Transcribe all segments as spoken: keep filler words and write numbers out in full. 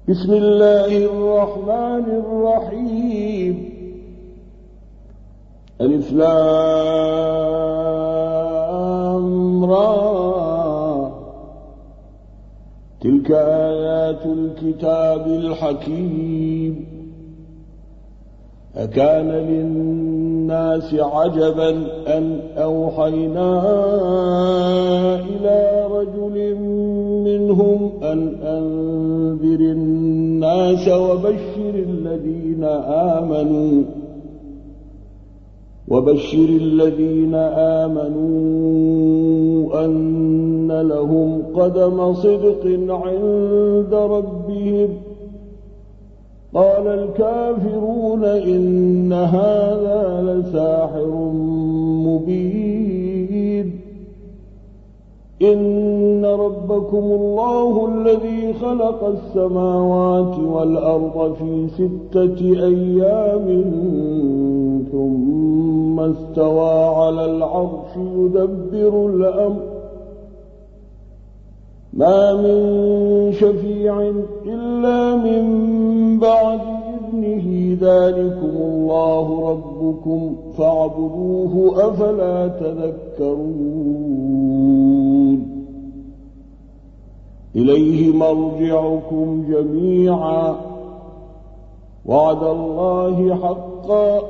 بسم الله الرحمن الرحيم. ألف لام را. تلك آيات الكتاب الحكيم. أكان للناس عجبا أن أوحينا إلى رجل منهم أن أنذر الناس وبشر الذين آمنوا وبشر الذين آمنوا أن لهم قدم صدق عند ربهم. قال الكافرون إن هذا لساحر مبين. إن ربكم الله الذي خلق السماوات والأرض في ستة أيام ثم استوى على العرش يدبر الأمر ما من شفيع إلا من بعد إذنه ذلكم الله ربكم فاعبدوه أفلا تذكرون. إليه مرجعكم جميعا وعد الله حقا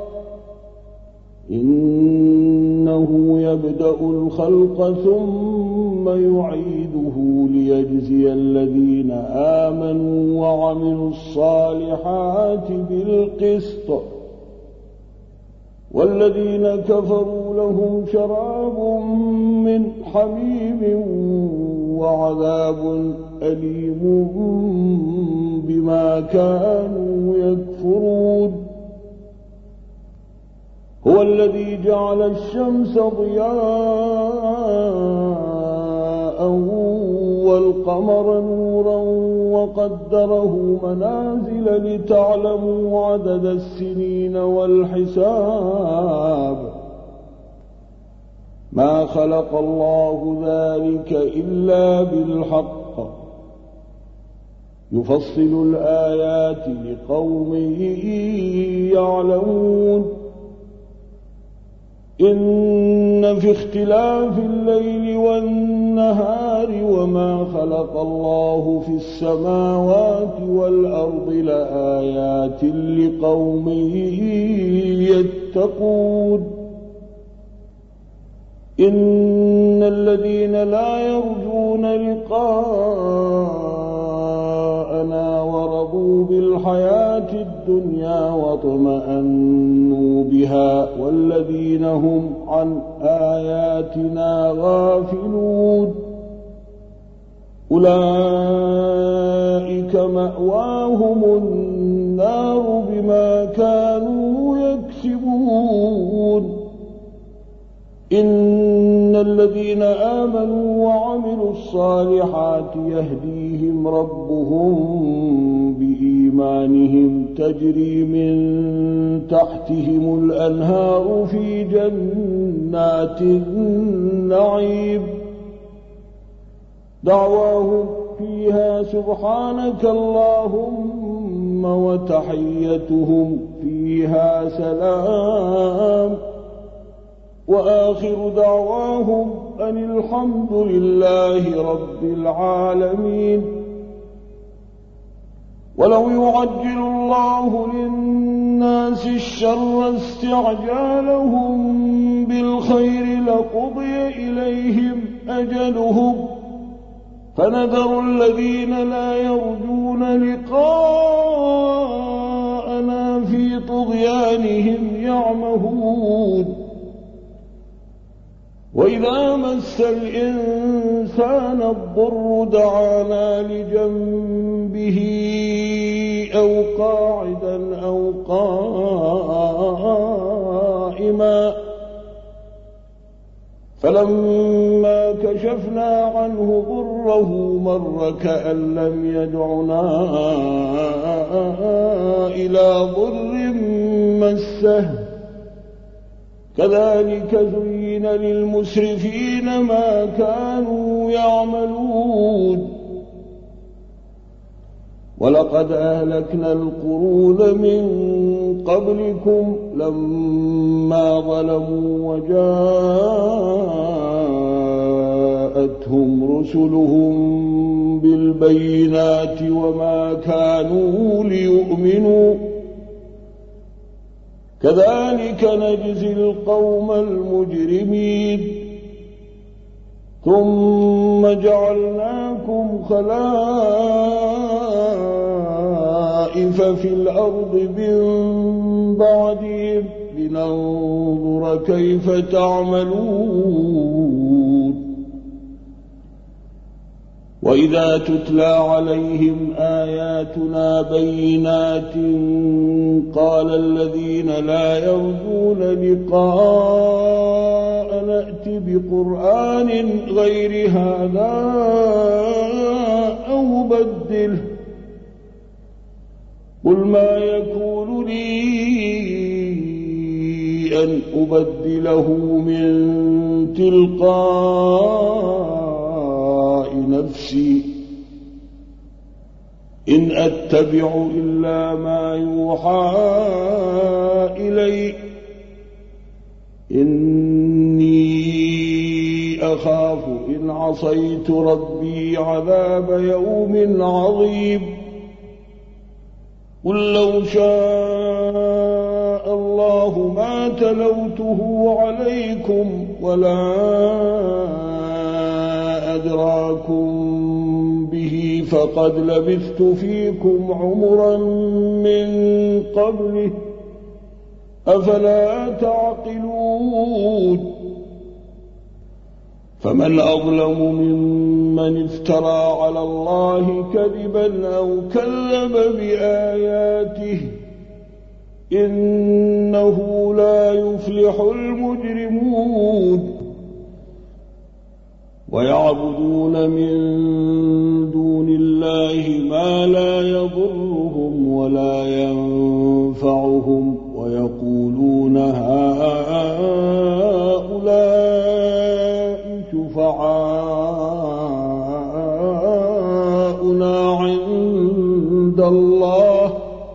إنه يبدأ الخلق ثم يعيده ليجزي الذين آمنوا وعملوا الصالحات بالقسط والذين كفروا لهم شراب من حميم وعذاب أليم بما كانوا يكفرون. هو الذي جعل الشمس ضياء والقمر نورا وقدره منازل لتعلموا عدد السنين والحساب. ما خلق الله ذلك إلا بالحق يفصل الآيات لقوم يعلمون. إن في اختلاف الليل والنهار وما خلق الله في السماوات والأرض لآيات لقوم يتقون. إن الذين لا يرجون لقاءنا ورضوا بالحياة الدنيا واطمأنوا بها والذين هم عن آياتنا غافلون أولئك مأواهم النار بما كانوا يكسبون. إن الذين آمنوا وعملوا الصالحات يهديهم ربهم بإيمانهم تجري من تحتهم الأنهار في جنات النعيم. دعواهم فيها سبحانك اللهم وتحيتهم فيها سلام وآخر دعواهم أن الحمد لله رب العالمين. ولو يعجل الله للناس الشر استعجالهم بالخير لقضي إليهم أجلهم فنذر الذين لا يرجون لقاءنا في طغيانهم يعمهون. وإذا مس الإنسان الضر دعانا لجنبه أو قاعدا أو قائما فلما كشفنا عنه ضره مر كأن لم يدعنا إلى ضر مسه كذلك زين للمسرفين ما كانوا يعملون ولقد أهلكنا القرون من قبلكم لما ظلموا وجاءتهم رسلهم بالبينات وما كانوا ليؤمنوا كذلك نجزي القوم المجرمين ثم جعلناكم خلائف في الأرض من بعدهم لننظر كيف تعملون وإذا تتلى عليهم آياتنا بينات قال الذين لا يرجون لقاء نأت بقرآن غير هذا أو بدله قل ما يكون لي أن أبدله من تلقاء نفسي إن أتبع إلا ما يوحى إلي إني أخاف إن عصيت ربي عذاب يوم عظيم قل لو شاء الله ما تلوته عليكم ولا أدراكم به فقد لبثت فيكم عمرا من قبله أفلا تعقلون فمن أظلم ممن افترى على الله كذبا أو كذب بآياته إنه لا يفلح المجرمون ويعبدون من دون الله ما لا يضرهم ولا ينفعهم ويقولون هؤلاء شفعاؤنا عند الله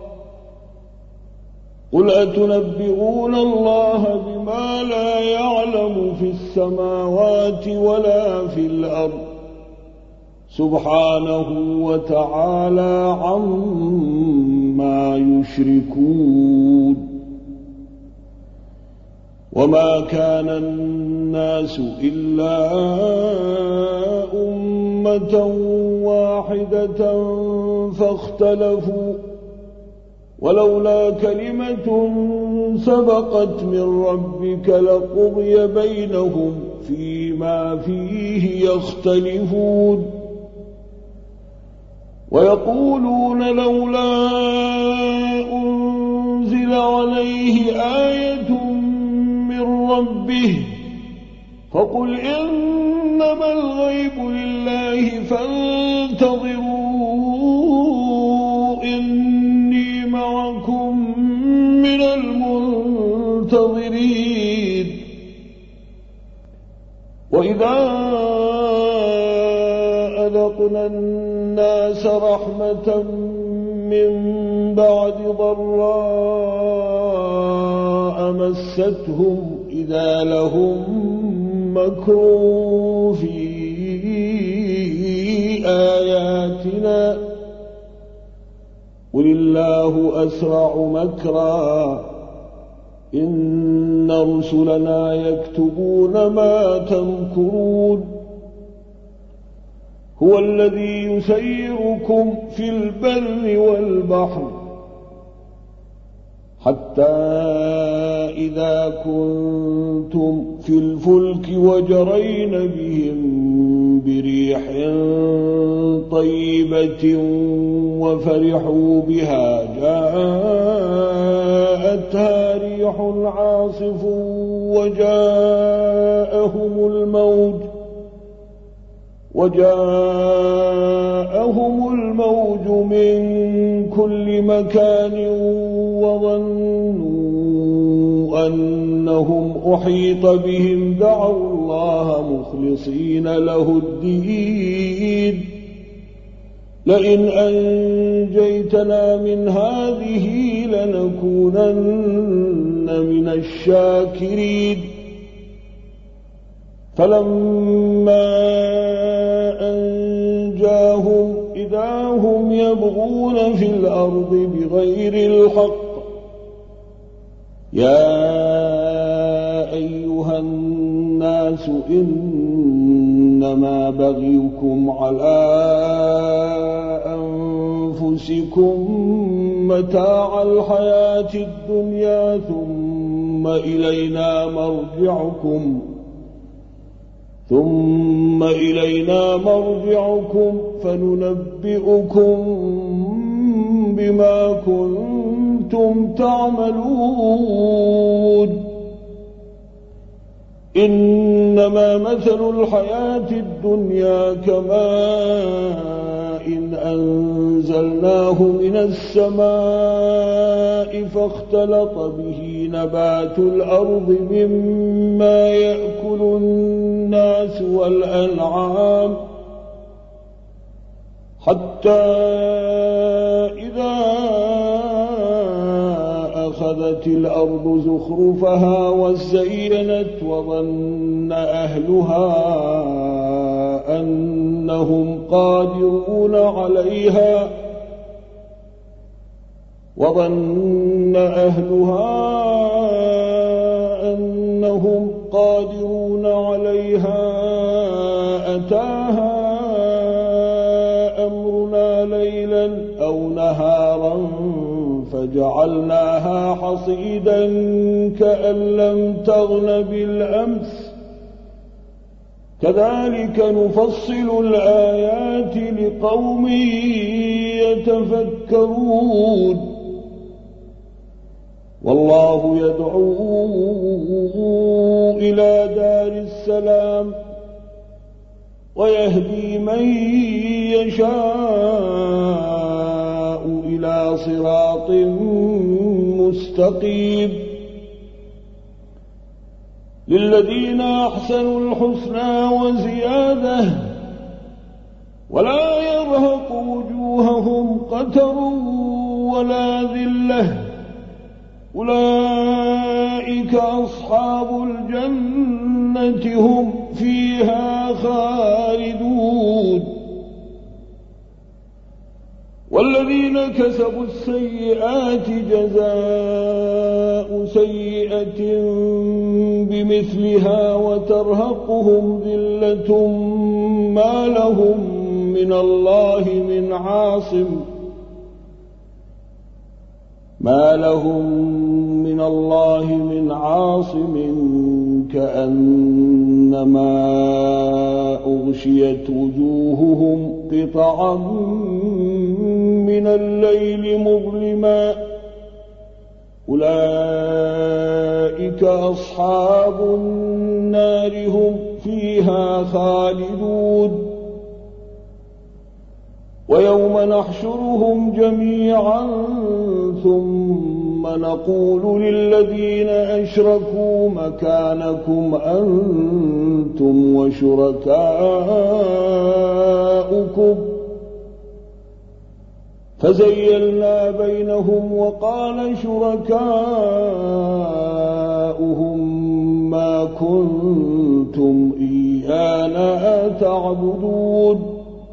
قل أتنبئون الله بما لا يعلم في السماوات ولا في الأرض سبحانه وتعالى عما يشركون وما كان الناس إلا أمة واحدة فاختلفوا ولولا كلمة سبقت من ربك لقضي بينهم فيما فيه يختلفون ويقولون لولا أنزل عليه آية من ربه فقل إنما الغيب لله فانتظروا إني معكم من المنتظرين وإذا أذقنا الناس رحمة من بعد ضراء مستهم إذا لهم مكر في آياتنا قل الله أسرع مكرا إن رسلنا يكتبون ما تمكرون هو الذي يسيركم في البر والبحر حتى إذا كنتم في الفلك وجرين بهم بريح طيبة وفرحوا بها جاءتها ريح عاصف وجاءهم الموج وجاءهم الموج من كل مكان وظنوا أنهم أحيط بهم دعوا الله مخلصين له الدين لئن نجيتنا من هذه لنكونن من الشاكرين فلما أنجاهم إذا هم يبغون في الأرض بغير الحق يا أيها الناس إنما بغيكم على أنفسكم متاع الحياة الدنيا ثم إلينا مرجعكم ثم إلينا مرجعكم فننبئكم بما كنتم تعملون إنما مثل الحياة الدنيا كماء إن أنزلناه من السماء فاختلط به نبات الأرض مما يأكل الناس والأنعام حتى إذا أخذت الأرض زخرفها وزينت وظن أهلها أنهم قادرون عليها وظن أهلها أنهم قادرون عليها أتاها أمرنا ليلا أو نهارا فجعلناها حصيدا كأن لم تغن بالأمس كذلك نفصل الآيات لقوم يتفكرون والله يدعو إلى دار السلام ويهدي من يشاء إلى صراط مستقيم للذين أحسنوا الحسنى وزيادة ولا يرهق وجوههم قتر ولا ذلة أولئك أصحاب الجنة هم فيها خالدون والذين كسبوا السيئات جزاء سيئة بمثلها وترهقهم ذلة ما لهم من الله من عاصم ما لهم من الله من عاصم كأنما أغشيت وجوههم قطعا من الليل مظلما أولئك أصحاب النار هم فيها خالدون ويوم نحشرهم جميعا ثم نقول للذين أشركوا مكانكم أنتم وشركاؤكم فزيلنا بينهم وقال شركاؤهم ما كنتم إيانا تعبدون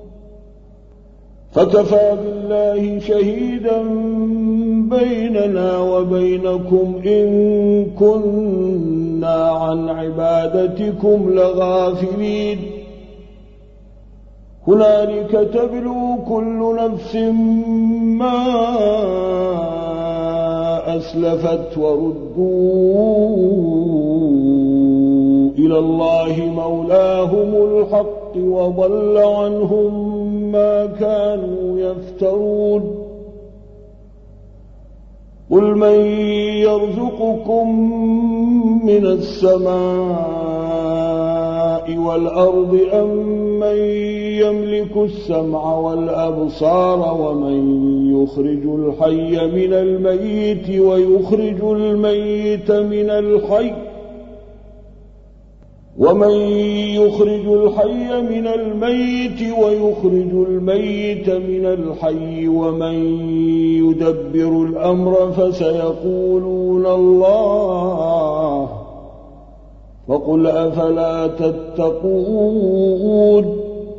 فكفى بالله شهيدا بيننا وبينكم إن كنا عن عبادتكم لغافلين هنالك تبلو كل نفس ما أسلفت وردوا إلى الله مولاهم الحق وضل عنهم ما كانوا يفترون قل من يرزقكم من السماء والأرض أم من يملك السمع والأبصار ومن يخرج الحي من الميت ويخرج الميت من الحي ومن يخرج الحي من الميت ويخرج الميت من الحي ومن يدبر الأمر فسيقولون الله فقل أفلا تتقون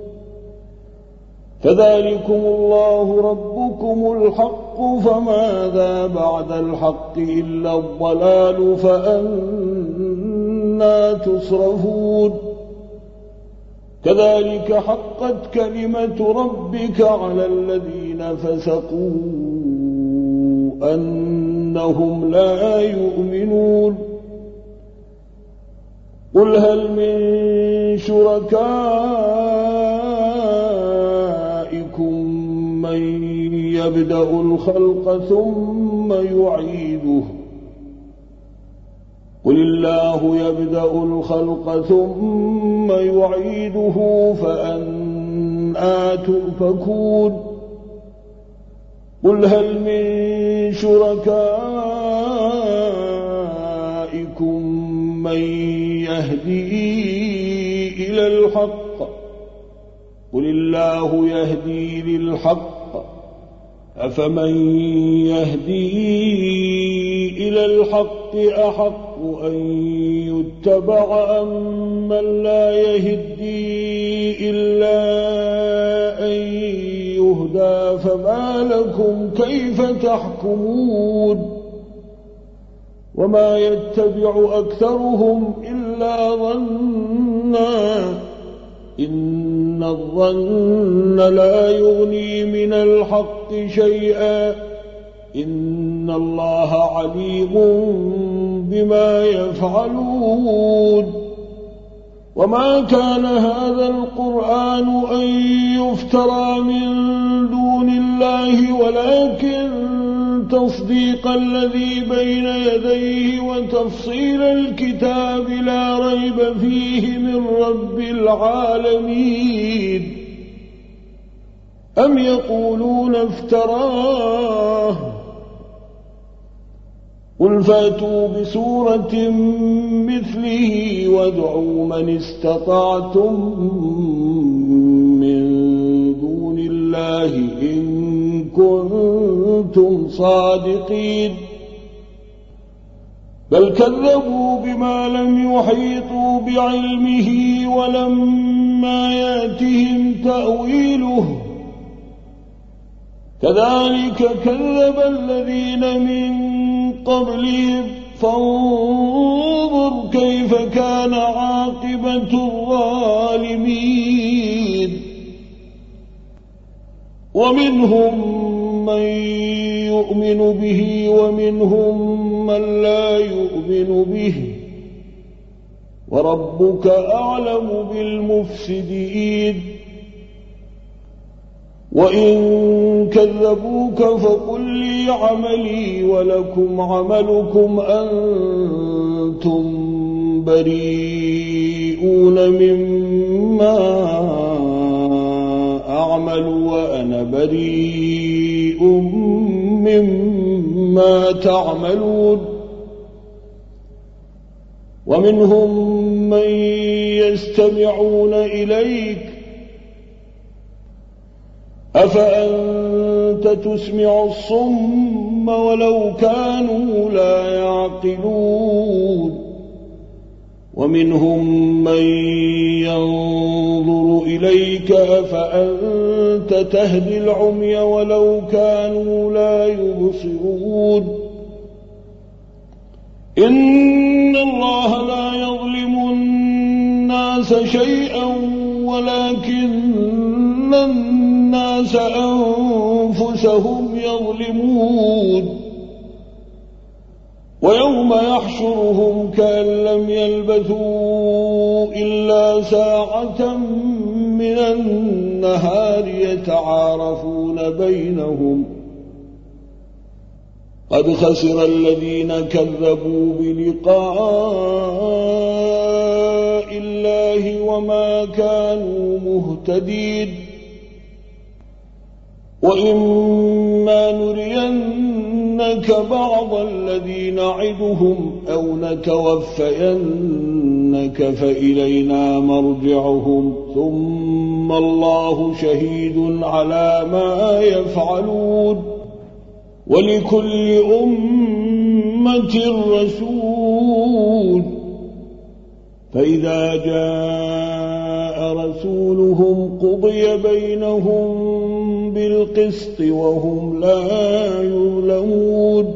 فذلكم الله ربكم الحق فماذا بعد الحق إلا الضلال فأنا تصرفون كذلك حقت كلمة ربك على الذين فسقوا أنهم لا يؤمنون قل هل من شركائكم من يبدأ الخلق ثم يعيده قل الله يبدأ الخلق ثم يعيده فأنى تؤفكون قل هل من شركائكم من يهدي إلى الحق قل الله يهدي للحق أفمن يهدي إلى الحق أحق أن يتبع أم من لا يهدي إلا أن يهدى فما لكم كيف تحكمون وما يتبع أكثرهم إلا ظنا إن الظن لا يغني من الحق شيئا إن الله عليم بما يفعلون وما كان هذا القرآن أن يفترى من دون الله ولكن تصديق الذي بين يديه وتفصيل الكتاب لا ريب فيه من رب العالمين أم يقولون افتراه قل فاتوا بسورة مثله وادعوا من استطعتم من دون الله إن كنتم صادقين بل كذبوا بما لم يحيطوا بعلمه ولما يأتهم تأويله كذلك كذب الذين من قبلهم فانظر كيف كان عاقبة الظالمين ومنهم من يؤمن به ومنهم من لا يؤمن به وربك أعلم بالمفسدين وإن كذبوك فقل لي عملي ولكم عملكم أنتم بريئون مما أعمل وأنا بريء مما تعملون ومنهم من يستمعون إليك أفأنت تسمع الصم ولو كانوا لا يعقلون ومنهم من ينظر إليك أفأنت تهدي العمي ولو كانوا لا يبصرون إن الله لا يظلم الناس شيئا ولكن الناس أنفسهم يظلمون ويوم يحشرهم كأن لم يلبثوا إلا ساعة من النهار يتعارفون بينهم قد خسر الذين كذبوا بلقاء الله وما كانوا مهتدين وإما نرينك بعض الذي نعدهم أو نتوفينك فإلينا مرجعهم ثم الله شهيد على ما يفعلون ولكل أمة رسول فإذا جاء رسولهم قضي بينهم بالقسط وهم لا يظلمون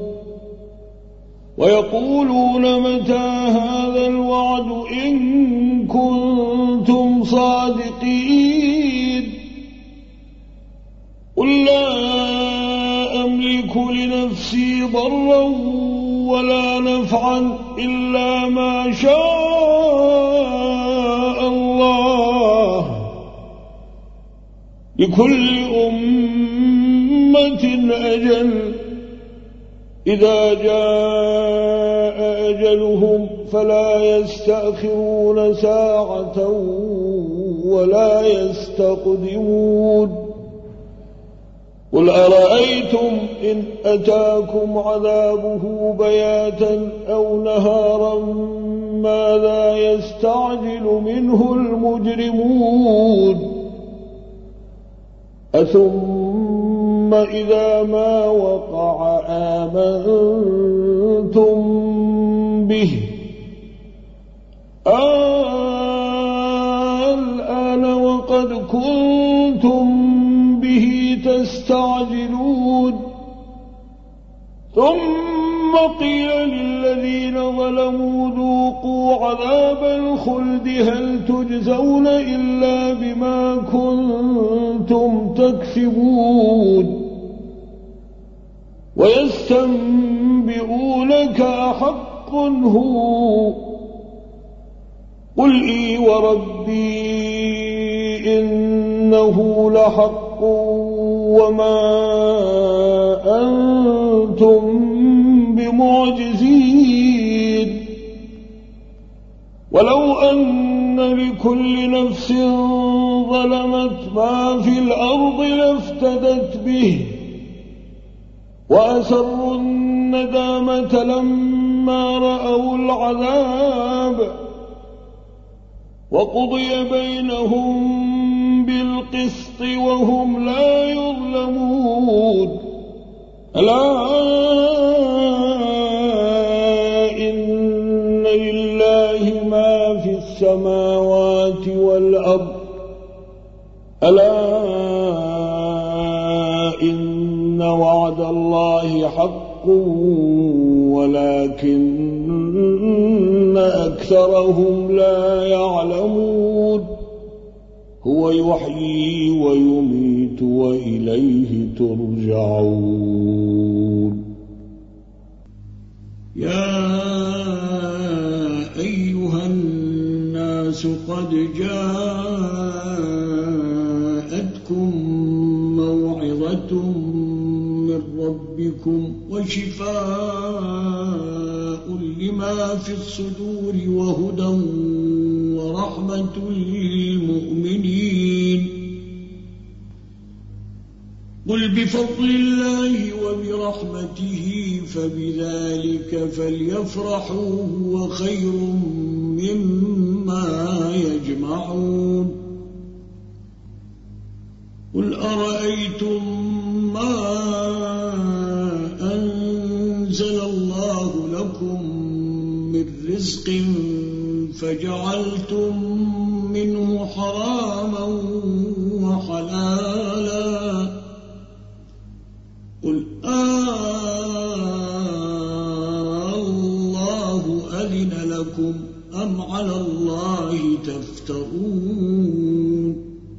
ويقولون متى هذا الوعد إن كنتم صادقين قل لا أملك لنفسي ضرا ولا نفعا إلا ما شاء الله لكل أمة أجل إذا جاء أجلهم فلا يستأخرون ساعة ولا يستقدمون قل أرأيتم إن أتاكم عذابه بياتا أو نهارا ماذا يستعجل منه المجرمون أثم إذا ما وقع آمنتم به الآن وقد كنتم به تستعجلون ثم قيل للذين ظلموا ذوقوا عذاب الخلد هل تجزون إلا بما كنتم تكسبون ويستنبئونك أحق هو قل إي وربي إنه لحق وما أنتم بمعجزين ولو أن لكل نفس ظلمت ما في الأرض لافتدت به وأسروا الندامة لما رأوا العذاب وقضي بينهم بالقسط وهم لا يظلمون ألا إن لله ما في السماوات والأرض ألا إن وعد الله حق ولكن أكثرهم لا يعلمون هو يحيي ويميت وإليه ترجعون يا أيها الناس قد جاءتكم موعظة من ربكم وشفاء لما في الصدور وهدى ورحمة للمؤمنين قل بفضل الله وبرحمته فبذلك فليفرحوا هو خير مما يجمعون قل أرأيتم ما أنزل الله لكم من رزق فجعلتم منه حراما وحلالا قل الله أذن لكم أم على الله تفترون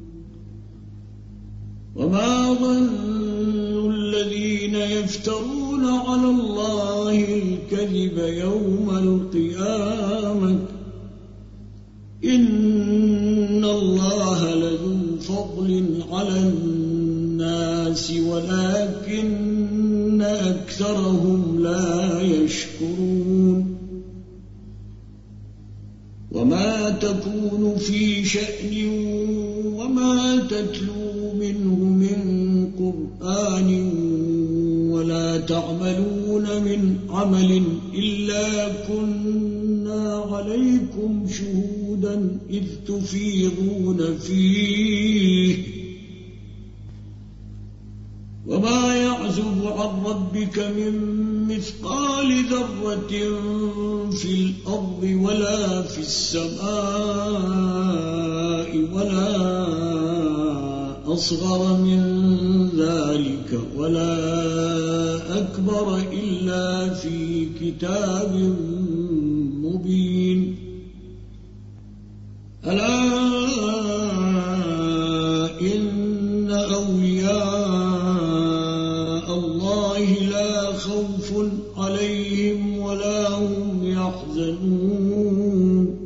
وما ظن الذين يفترون على الله الكذب يوم القيامة إن الله لذو فضل على الناس ولكن أكثرهم لا يشكرون وما تكون في شأن وما تتلو منه من قرآن ولا تعملون من عمل إلا كنا عليكم شهودا إذ تفيضون فيه وما يعزب عن ربك من مثقال ذرة في الأرض ولا في السماء ولا أصغر من ذلك ولا أكبر إلا في كتاب مبين ألا إن أولياء الله لا خوف عليهم ولا هم يحزنون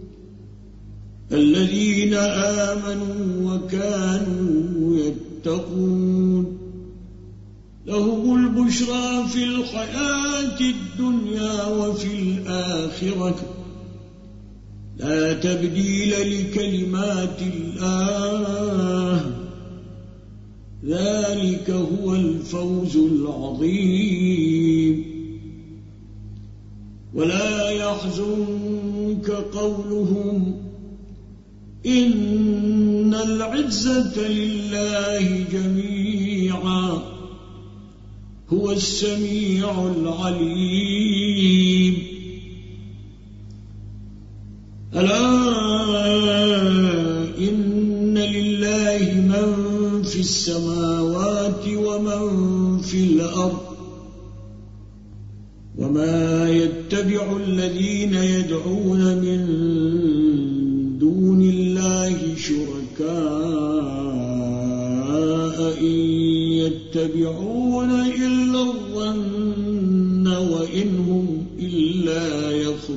الذين آمنوا وكانوا يتقون لهم البشرى في الحياة الدنيا وفي الآخرة لا تبديل لكلمات الله ذلك هو الفوز العظيم ولا يحزنك قولهم إن العزة لله جميعا هو السميع العليم ألا إن لله من في السماوات ومن في الأرض وما يتبع الذين يدعون من دون الله شركاء إن يتبعون إلا الظن وإن هم إلا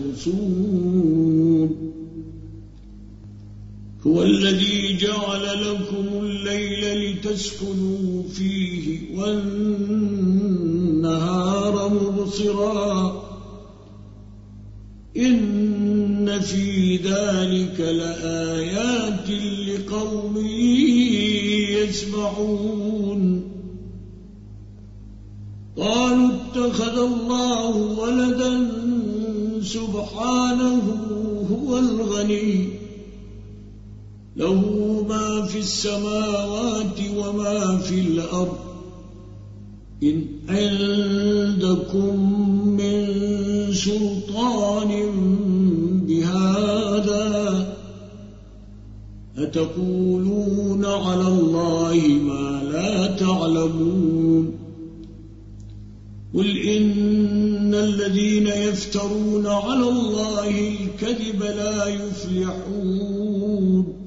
يخرصون هو الذي جعل لكم الليل لتسكنوا فيه والنهار مبصرا إن في ذلك لآيات لقوم يسمعون قالوا اتخذ الله ولدا سبحانه هو الغني له ما في السماوات وما في الأرض إن عندكم من سلطان بهذا أتقولون على الله ما لا تعلمون قل إن الذين يفترون على الله الكذب لا يفلحون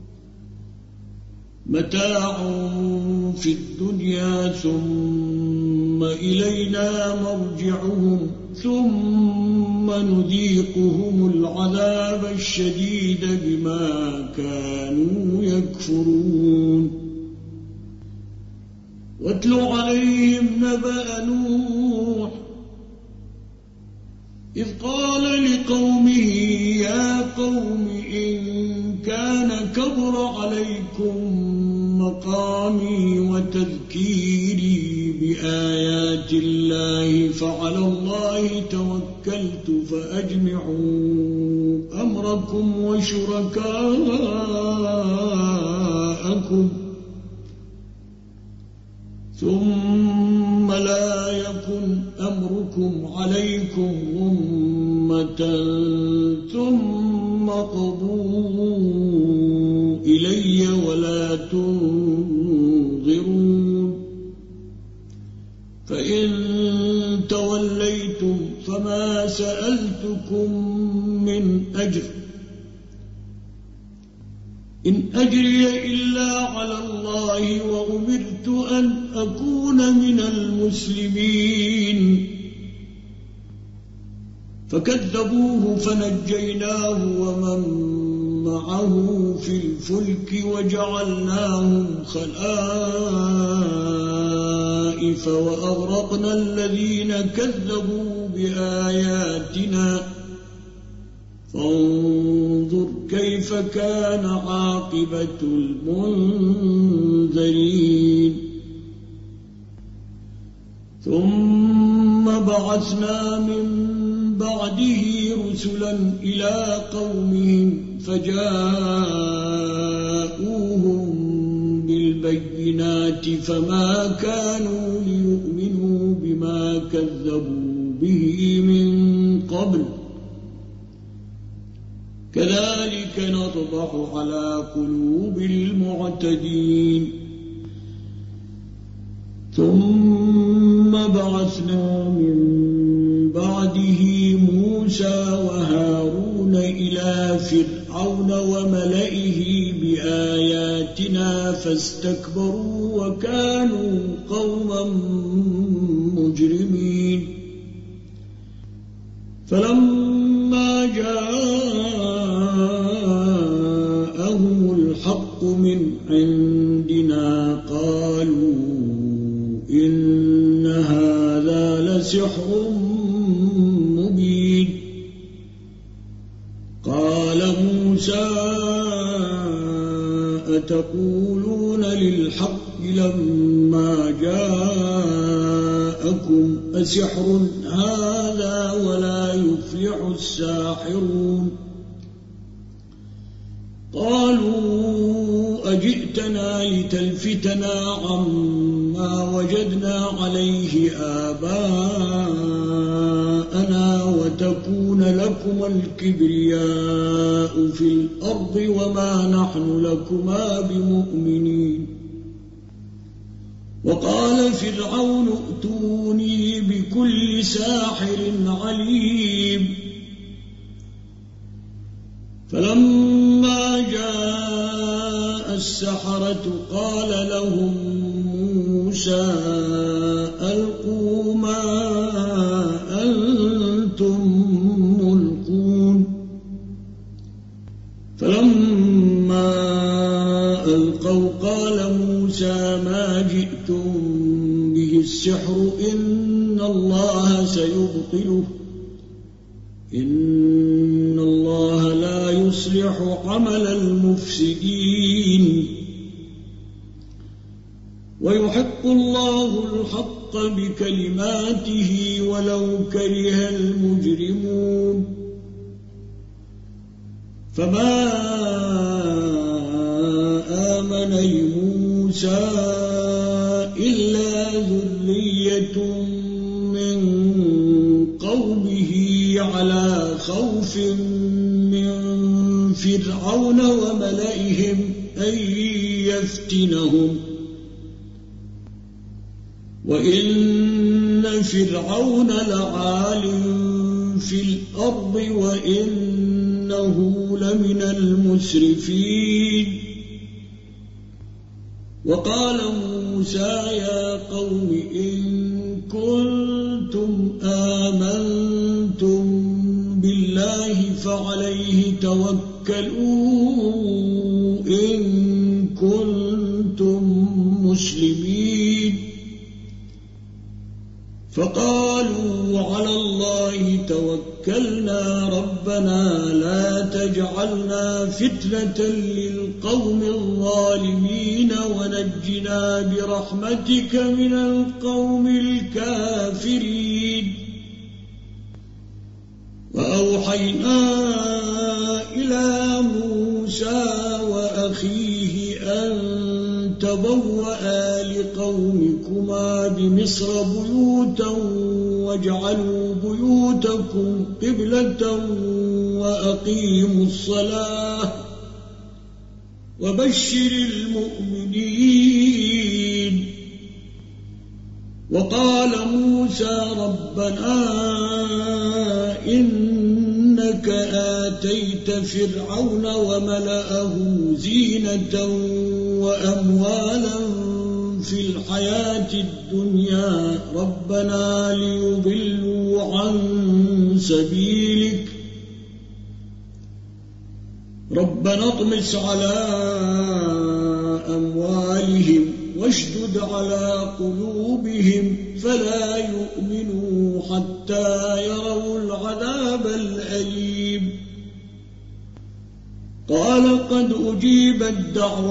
متاع في الدنيا ثم إلينا مرجعهم ثم نذيقهم العذاب الشديد بما كانوا يكفرون واتل عليهم نبأ نوح إذ قال لقومه يا قوم إن كان كبر عليكم مقامي وتذكيري بآيات الله فعلى الله توكلت فأجمعوا أمركم وشركاءكم ثم لا يكن أمركم عليكم غمة ثم قضوا إلي ولا تنظرون فإن توليتم فما سألتكم من أجر إن أجري إلا على الله وأمرت أن أكون من المسلمين فكذبوه فنجيناه ومن معه في الفلك وجعلناهم خلائف وأغرقنا الذين كذبوا بآياتنا فانظر كيف كان عاقبة المنذرين ثم بعثنا من بعده رسلا إلى قومهم فجاءوهم بالبينات فما كانوا ليؤمنوا بما كذبوا به من قبل كذلك نطبع على قلوب المعتدين ثم بعثنا من بعده موسى وهارون إلى فرعون وملئه بآياتنا فاستكبروا وكانوا قوما مجرمين فلما جاءهم الحق من عندنا قالوا إن هذا لسحر مبين قال موسى أتقولون للحق لما جاءكم أسحر هذا ولا يفلح الساحرون قالوا أجئتنا لتلفتنا عما وجدنا عليه آباءنا وتكون لكما الكبرياء في الأرض وما نحن لكما بمؤمنين وقال فرعون ائتوني بكل ساحر عليم فلما جاء السحرة قال لهم موسى ألقوا ما أنتم ملقون فلما ألقوا قال موسى ما جئتم به السحر إن الله سيبطله إن الله لا يصلح عمل المفسدين ويحق الله الحق بكلماته ولو كره المجرمون فما آمن لموسى إلا ذرية من قومه على خوف من فرعون وملئهم أن يفتنهم وإن فرعون لعال في الأرض وإنه لمن المسرفين وقال موسى يا قوم إن كنتم آمنتم بالله فعليه توكلوا إن كنتم مسلمين فقالوا على الله توكلنا ربنا لا تجعلنا فتنة للقوم الظالمين ونجنا برحمتك من القوم الكافرين وأوحينا إلى موسى وأخيه أن تبوأ لقومكما بمصر بيوتا واجعلوا بيوتكم قبلة وأقيموا الصلاة وبشر المؤمنين وقال موسى ربنا إنك آتيت فرعون وملأه زينة وأموالا في الحياة الدنيا ربنا ليضلوا عن سبيلك ربنا اطمس على أموالهم واشدد على قلوبهم فلا يؤمنوا حتى يروا العذاب الأليم قال قد أجيبت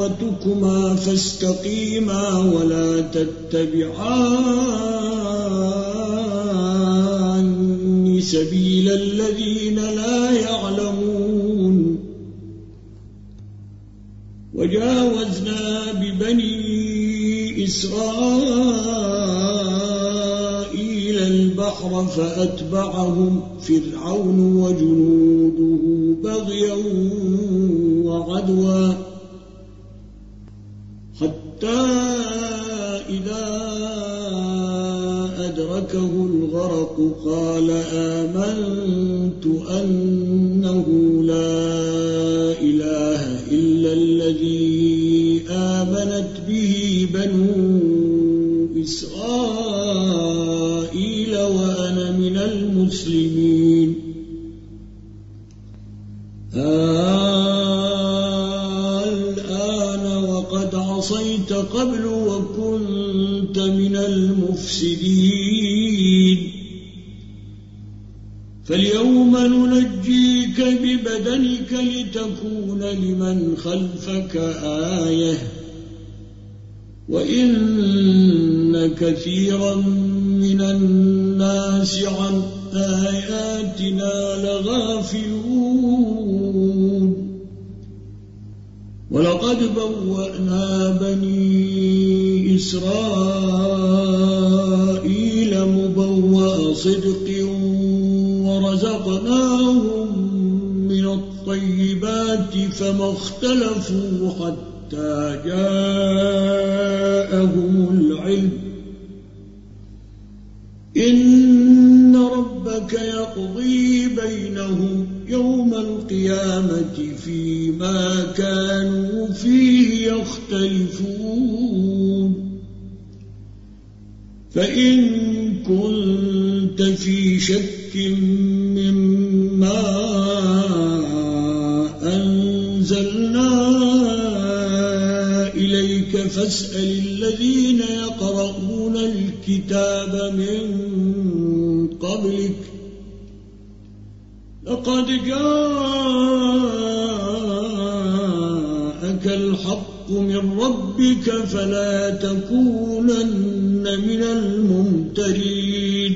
دعوتكما فاستقيما ولا تتبعان سبيل الذين لا يعلمون وجاوزنا ببني إسرائيل البحر فأتبعهم فرعون وجنوده بغيا وعدوا حتى إذا أدركه الغرق قال آمنت أنه لا إله إلا الذي آمنت به بنو إسرائيل وأنا من المسلمين الآن وقد عصيت قبل وكنت من المفسدين فاليوم ننجيك ببدنك لتكون لمن خلفك آية وإن كثيرا من الناس عن آياتنا لغافلون ولقد بوأنا بني إسرائيل مبوأ صدق ورزقناهم من الطيبات فما اختلفوا حتى جاءهم العلم إن ربك يقضي بينهم يوم القيامة فيما كانوا فيه يختلفون فإن كنت في شك مما أنزلنا إليك فاسأل الذين يقرؤون الكتاب من قبلك لقد جاءك الحق من ربك فلا تكونن من الممترين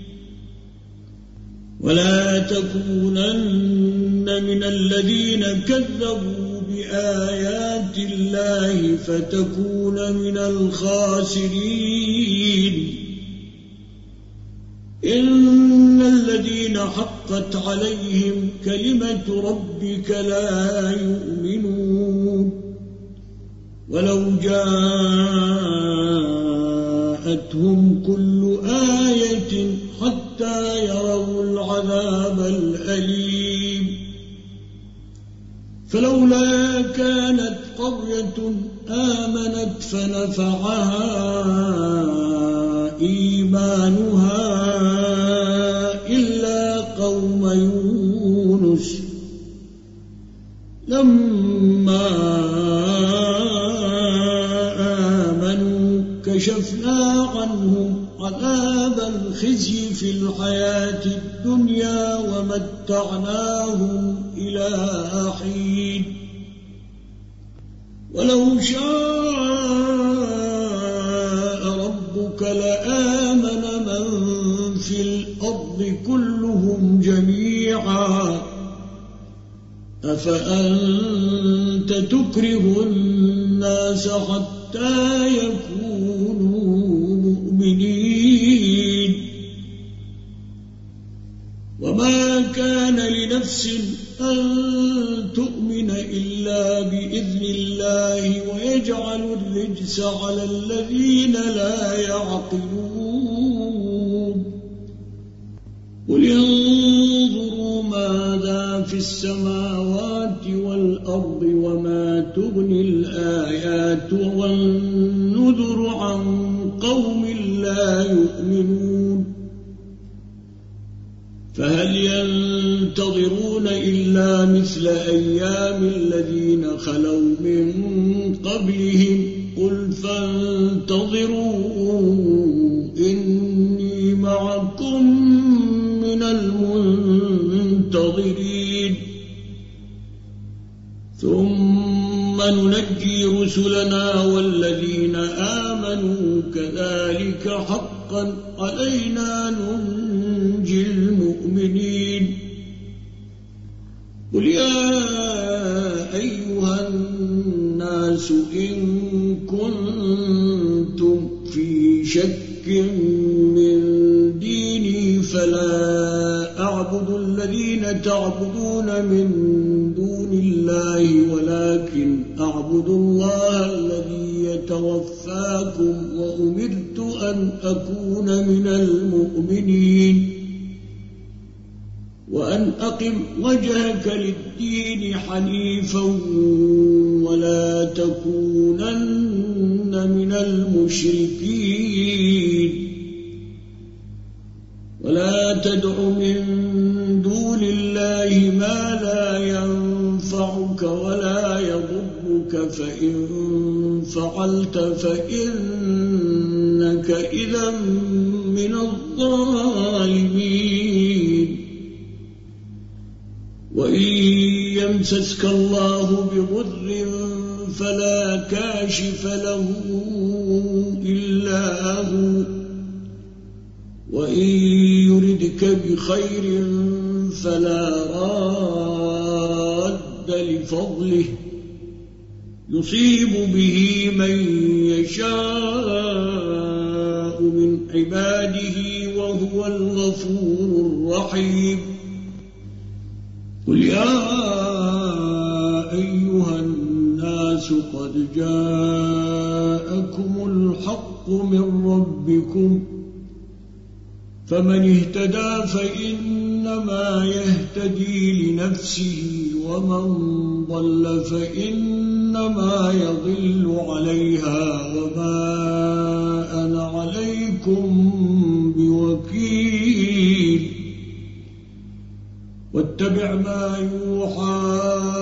ولا تكونن من الذين كذبوا بآيات الله فتكون من الخاسرين إن الذين حقت عليهم كلمة ربك لا يؤمنون ولو جاءتهم كل آية حتى يروا العذاب الأليم فلولا كانت قرية آمنت فنفعها إيمانها إلا قوم يونس لما آمنوا كشفنا عنهم عذاب الخزي في الحياة الدنيا ومتعناهم إلى حين ولو شاء ربك لآمن من في الأرض كلهم جميعا أفأنت تكره الناس حتى يكونوا مؤمنين وما كان لنفس أن تؤمن إلا بإذن الله ويجعل الرجس على الذين لا يعقلون قل انظروا ماذا في السماوات والأرض وما تغني الآيات والنذر عن قوم لا يؤمنون فهل ينتظرون إلا مثل أيام الذين خلوا من قبلهم قل فانتظروا إني معكم من المنتظرين ثم ننجي رسلنا والذين آمنوا كذلك حقا علينا ننجي المؤمنين المؤمنين قل يا أيها الناس إن كنتم في شك من ديني فلا أعبد الذين تعبدون من دون الله ولكن أعبد الله الذي يتوفاكم وأمرت أن أكون من المؤمنين وأن أقم وجهك للدين حنيفا ولا تكونن من المشركين ولا تدع من دون الله ما لا ينفعك ولا يضرك فإن فعلت فإنك إذا من الظالمين وإن يمسسك الله بضر فلا كاشف له إلا هو وإن يردك بخير فلا راد لفضله يصيب به من يشاء من عباده وهو الغفور الرحيم قل يا أيها الناس قد جاءكم الحق من ربكم فمن اهتدى فإنما يهتدي لنفسه ومن ضل فإنما يضل عليها وما أنا عليكم بوكيل واتبع ما يوحى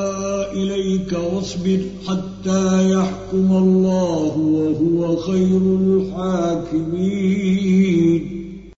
إليك واصبر حتى يحكم الله وهو خير